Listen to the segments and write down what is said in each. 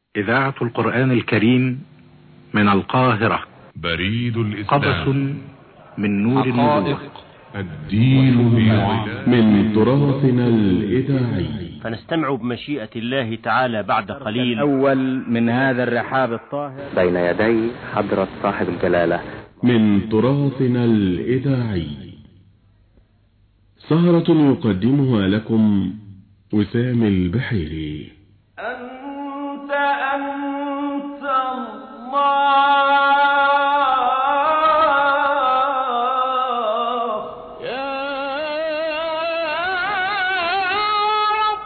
إذاعة القرآن الكريم من القاهرة. بريد الإسلام. قبس من نور النبوة. الدين من تراثنا الإذاعي. فنستمع بمشيئة الله تعالى بعد قليل الأول من هذا الرحاب الطاهر بين يدي حضرة صاحب الجلالة من تراثنا الإذاعي. سهرة يقدمها لكم وسام البحيري. أنت الله يا رب.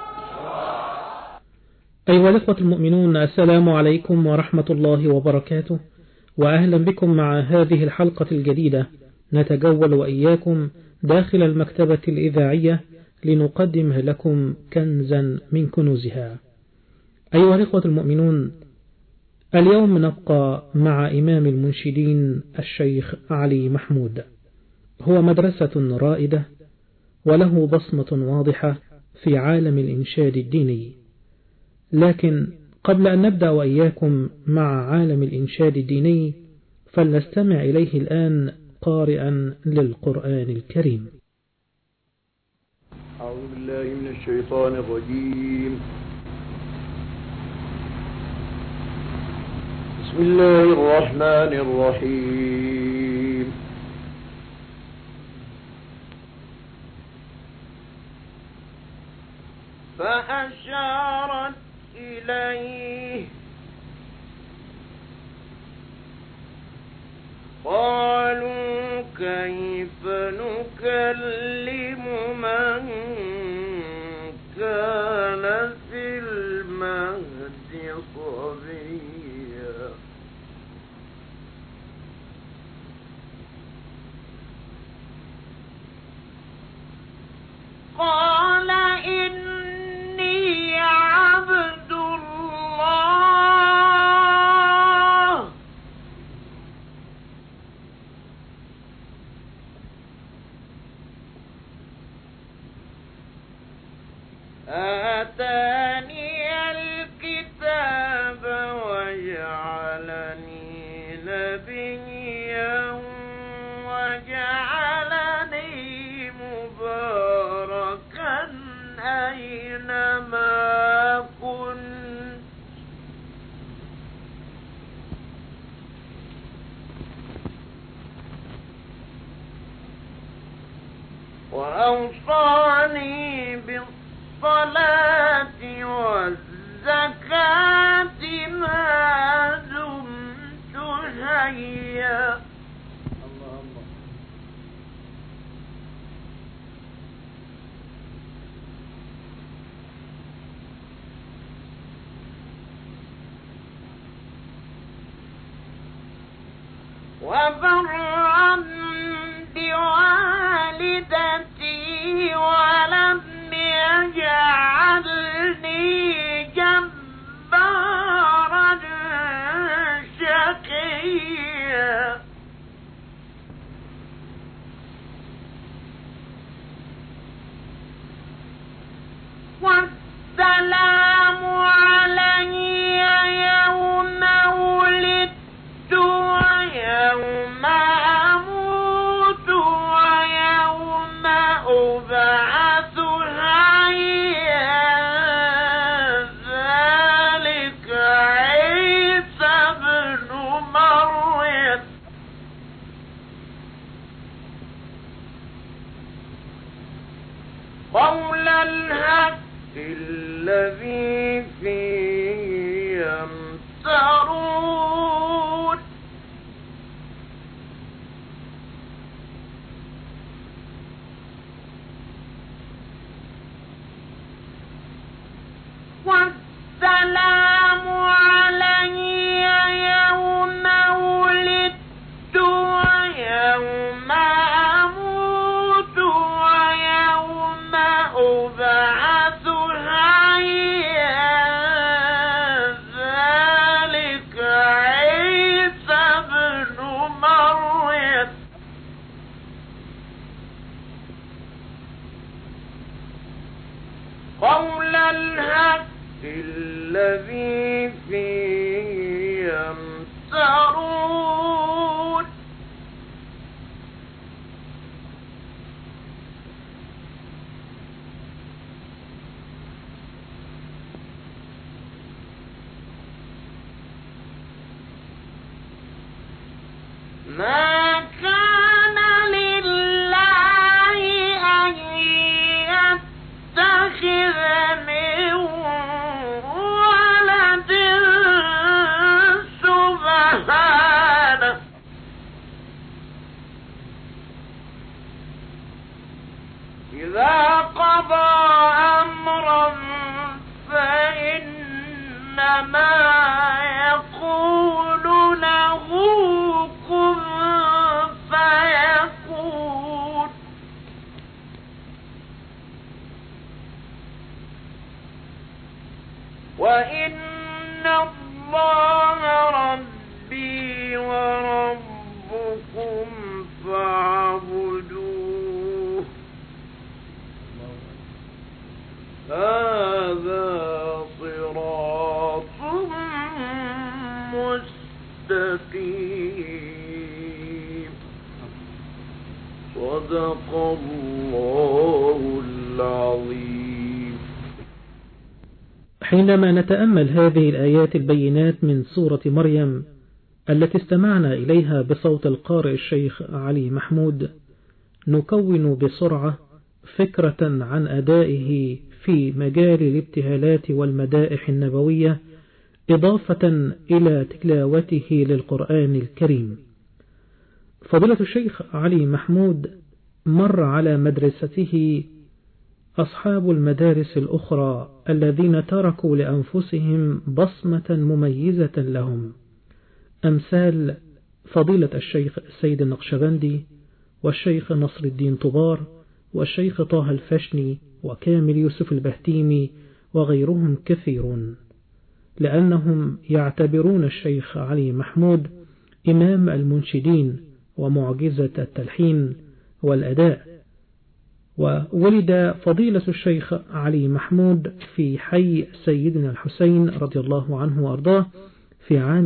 أيها الإخوة المؤمنون، السلام عليكم ورحمة الله وبركاته، وأهلا بكم مع هذه الحلقة الجديدة. نتجول وإياكم داخل المكتبة الإذاعية لنقدم لكم كنزا من كنوزها. أيها الإخوة المؤمنون، اليوم نبقى مع إمام المنشدين الشيخ علي محمود. هو مدرسة رائدة وله بصمة واضحة في عالم الإنشاد الديني. لكن قبل أن نبدأ وإياكم مع عالم الإنشاد الديني، فلنستمع إليه الآن قارئا للقرآن الكريم. أعوذ بالله من الشيطان الرجيم. بسم الله الرحمن الرحيم. فأشارت إليه قالوا كيف نكلم من كان في المهد صبيا قال إني عبد الله آتاني الكتاب وجعلني نبيا وجعلني مباركا أينما كنت وأوصاني بالصلاة والزكاة ما دمت حيا. الله وبرا بوالدتي ولم يجعلني جبارا شقيا. والسلام علي يوم ولدت ويوم أموت ويوم أبعث حيا. ذلك عيسى ابن مريم قول الحق الذي فيه يمترون. والسلام علي يوم ولدت ويوم أموت ويوم أبعث حيا. ذلك عيسى ابن مريم قول الحق الذي فيه يمترون ما كان لله أن يتخذ من ولد سبحانه إذا قضى أمرا فإنما يقول له كن فيكون وإن الله ربي وربكم فاعبدوه هذا صراط مستقيم صدق الله العظيم. حينما نتأمل هذه الآيات البينات من سورة مريم التي استمعنا إليها بصوت القارئ الشيخ علي محمود، نكون بسرعة فكرة عن أدائه في مجال الابتهالات والمدائح النبوية، إضافة إلى تلاوته للقرآن الكريم. فضيلة الشيخ علي محمود مر على مدرسته أصحاب المدارس الأخرى الذين تركوا لأنفسهم بصمة مميزة لهم، أمثال فضيلة الشيخ السيد النقشبندي والشيخ نصر الدين طبار والشيخ طه الفشني وكامل يوسف البهتيمي وغيرهم كثيرون، لأنهم يعتبرون الشيخ علي محمود إمام المنشدين ومعجزة التلحين والأداء. وولد فضيلة الشيخ علي محمود في حي سيدنا الحسين رضي الله عنه وأرضاه في عام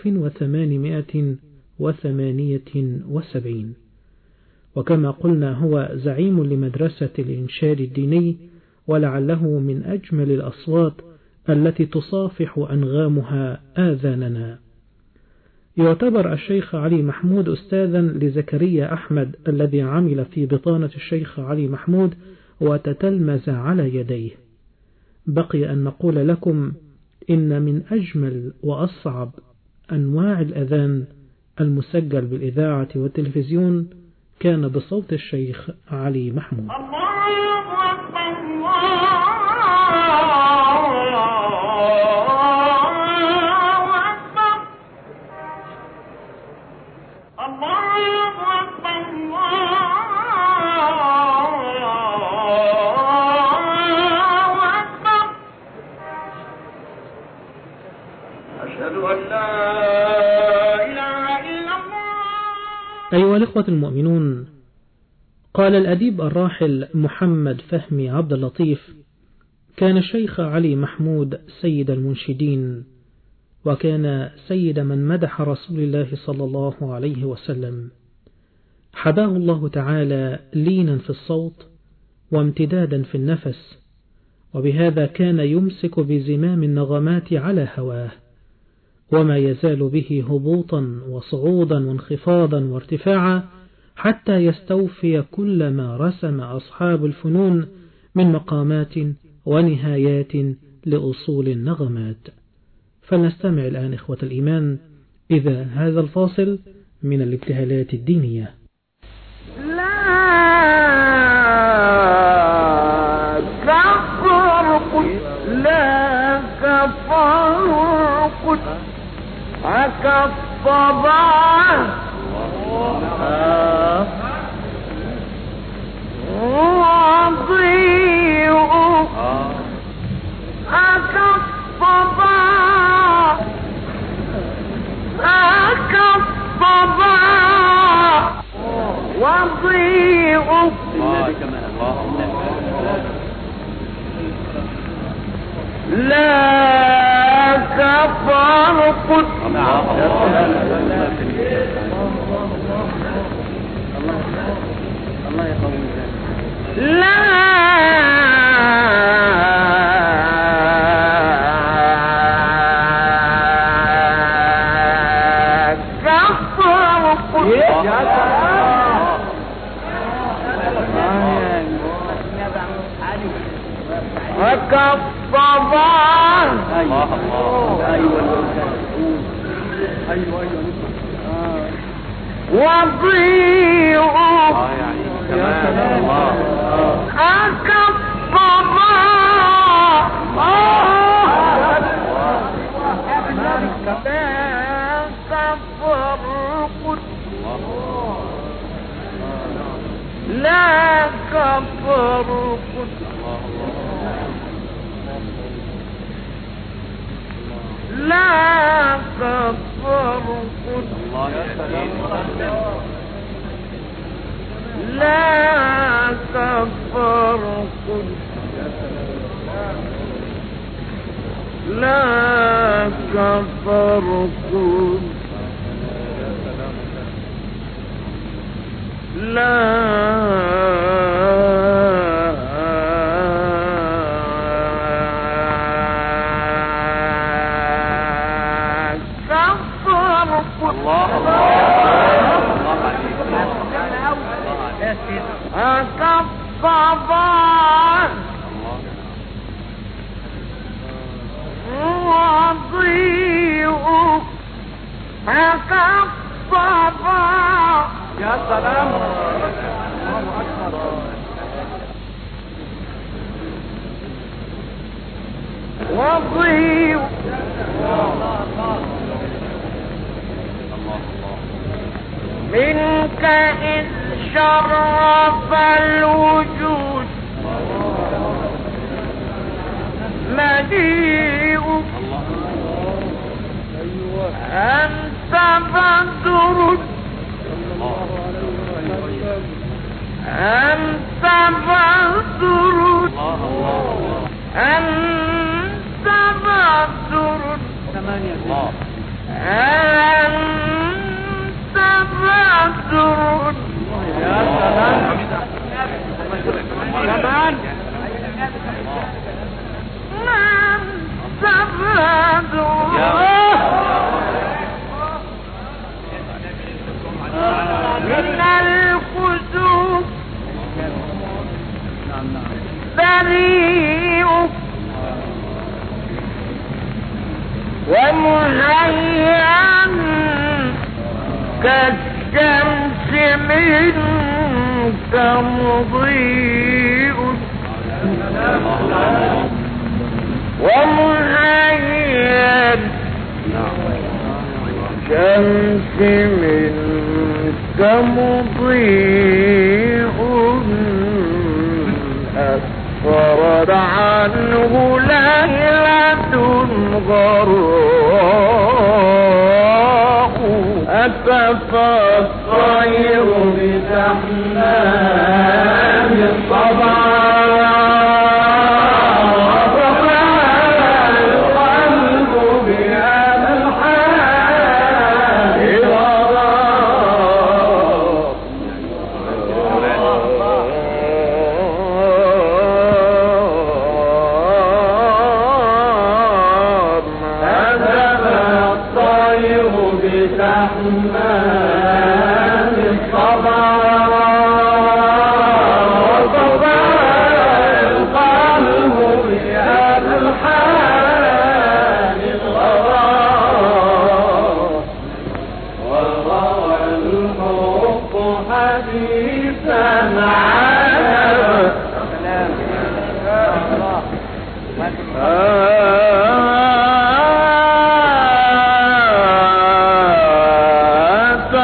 1878، وكما قلنا هو زعيم لمدرسة الإنشاد الديني، ولعله من أجمل الأصوات التي تصافح أنغامها آذاننا. يعتبر الشيخ علي محمود أستاذا لزكريا أحمد الذي عمل في بطانة الشيخ علي محمود وتتلمذ على يديه. بقي أن نقول لكم إن من أجمل وأصعب أنواع الأذان المسجل بالإذاعة والتلفزيون كان بصوت الشيخ علي محمود. أيها الإخوة المؤمنون، قال الأديب الراحل محمد فهمي عبد اللطيف: كان الشيخ علي محمود سيد المنشدين، وكان سيد من مدح رسول الله صلى الله عليه وسلم. حباه الله تعالى لينا في الصوت وامتدادا في النفس، وبهذا كان يمسك بزمام النغمات على هواه، وما يزال به هبوطا وصعودا وانخفاضا وارتفاعا حتى يستوفي كل ما رسم أصحاب الفنون من مقامات ونهايات لأصول النغمات. فلنستمع الآن إخوة الإيمان إذا هذا الفاصل من الابتهالات الدينية. لا كفرق كالطبع وضيء كالطبع وضيء لا كفرق منك إذ شرف الوجود مجيء أنت بدر أنت بدر أنت بدر أنت بدر يا سلام من الكسوف بريء ومهيئا كالشمس منك مضيء ومهيئا شمس منك مضيء أسفرت عنه ليلة غراء أتفى الطير بتحنان الصباح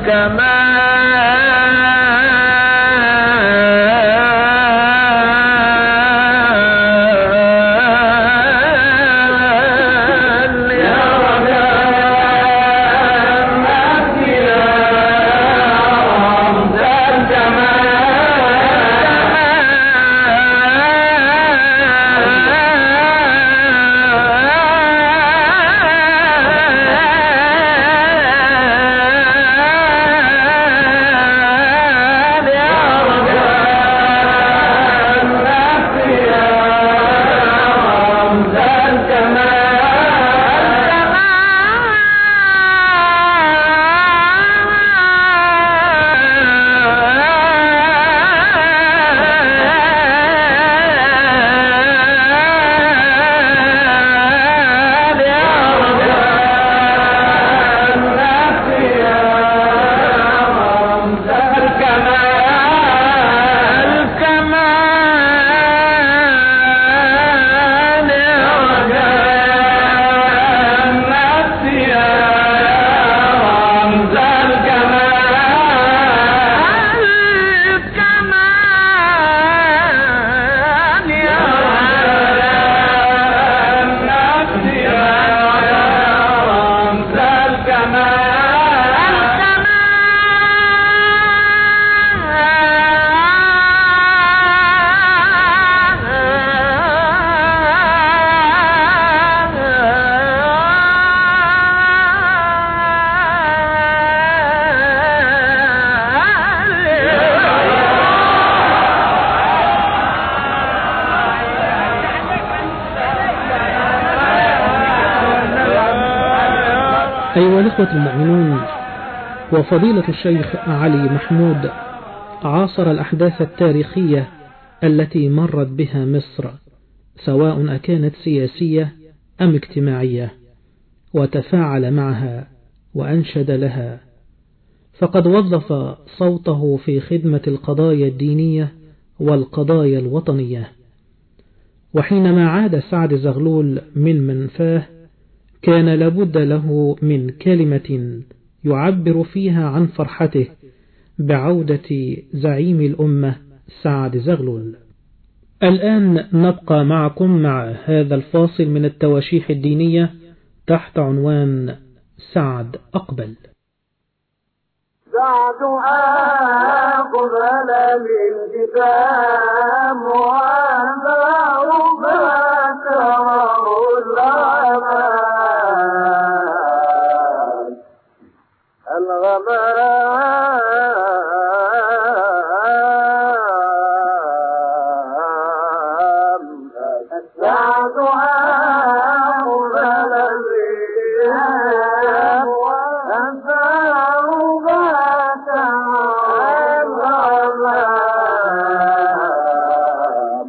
أيها الإخوة المؤمنون، وفضيلة الشيخ علي محمود عاصر الأحداث التاريخية التي مرت بها مصر، سواء أكانت سياسية أم اجتماعية، وتفاعل معها وأنشد لها، فقد وظف صوته في خدمة القضايا الدينية والقضايا الوطنية. وحينما عاد سعد زغلول من منفاه كان لابد له من كلمة يعبر فيها عن فرحته بعودة زعيم الأمة سعد زغلول. الآن نبقى معكم مع هذا الفاصل من التواشيح الدينية تحت عنوان سعد أقبل. سعد أقبل بالكتاب وأنذر بشره الغمام سعد أقبل بالكتاب وأنذر بشره الغمام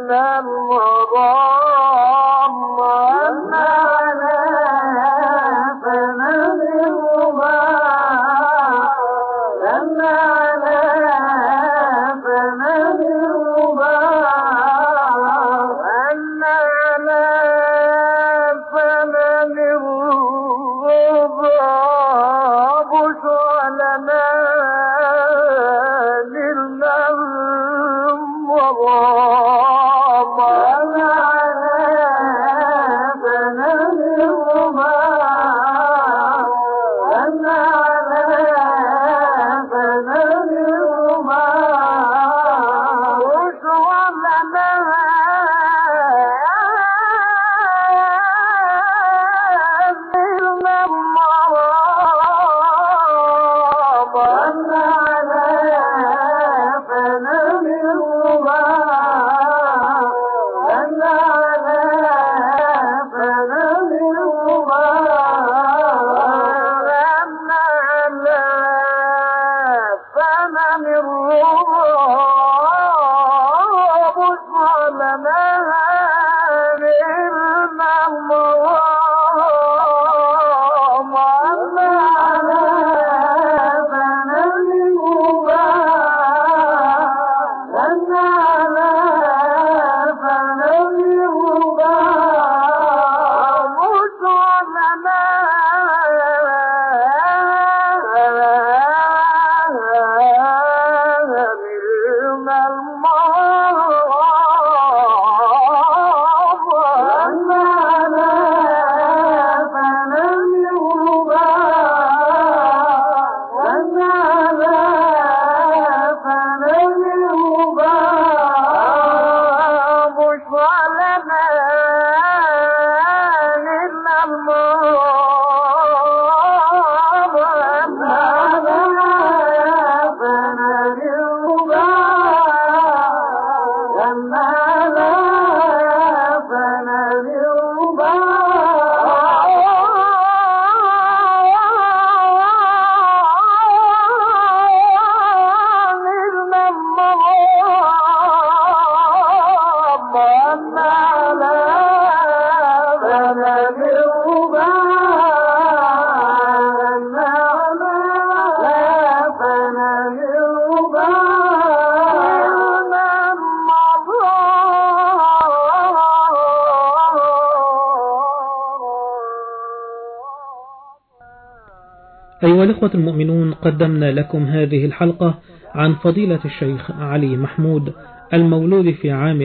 أيها الإخوة المؤمنون، قدمنا لكم هذه الحلقة عن فضيلة الشيخ علي محمود المولود في عام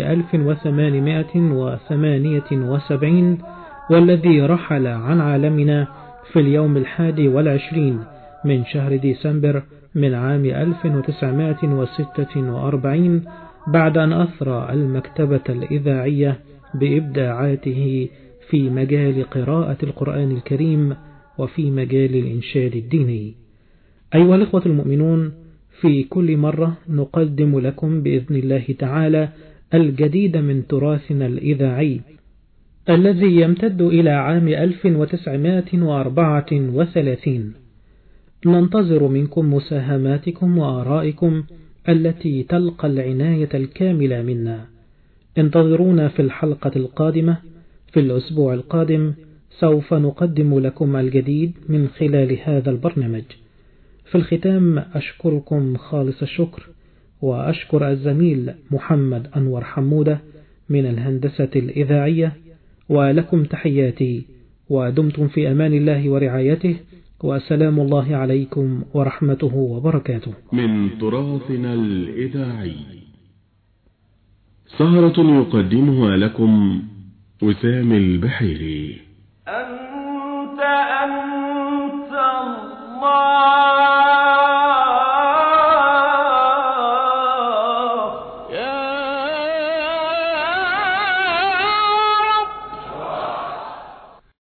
1878 والذي رحل عن عالمنا في اليوم 21 من شهر ديسمبر من عام 1946 بعد أن أثرى المكتبة الإذاعية بإبداعاته في مجال قراءة القرآن الكريم وفي مجال الإنشاد الديني. أيها الإخوة المؤمنون، في كل مرة نقدم لكم بإذن الله تعالى الجديد من تراثنا الإذاعي الذي يمتد إلى عام 1934. ننتظر منكم مساهماتكم وآرائكم التي تلقى العناية الكاملة منا. انتظرونا في الحلقة القادمة. في الأسبوع القادم سوف نقدم لكم الجديد من خلال هذا البرنامج. في الختام أشكركم خالص الشكر، وأشكر الزميل محمد أنور حمودة من الهندسة الإذاعية، ولكم تحياتي، ودمتم في أمان الله ورعايته، وسلام الله عليكم ورحمته وبركاته. من تراثنا الإذاعي سهرة يقدمها لكم وسام البحيري.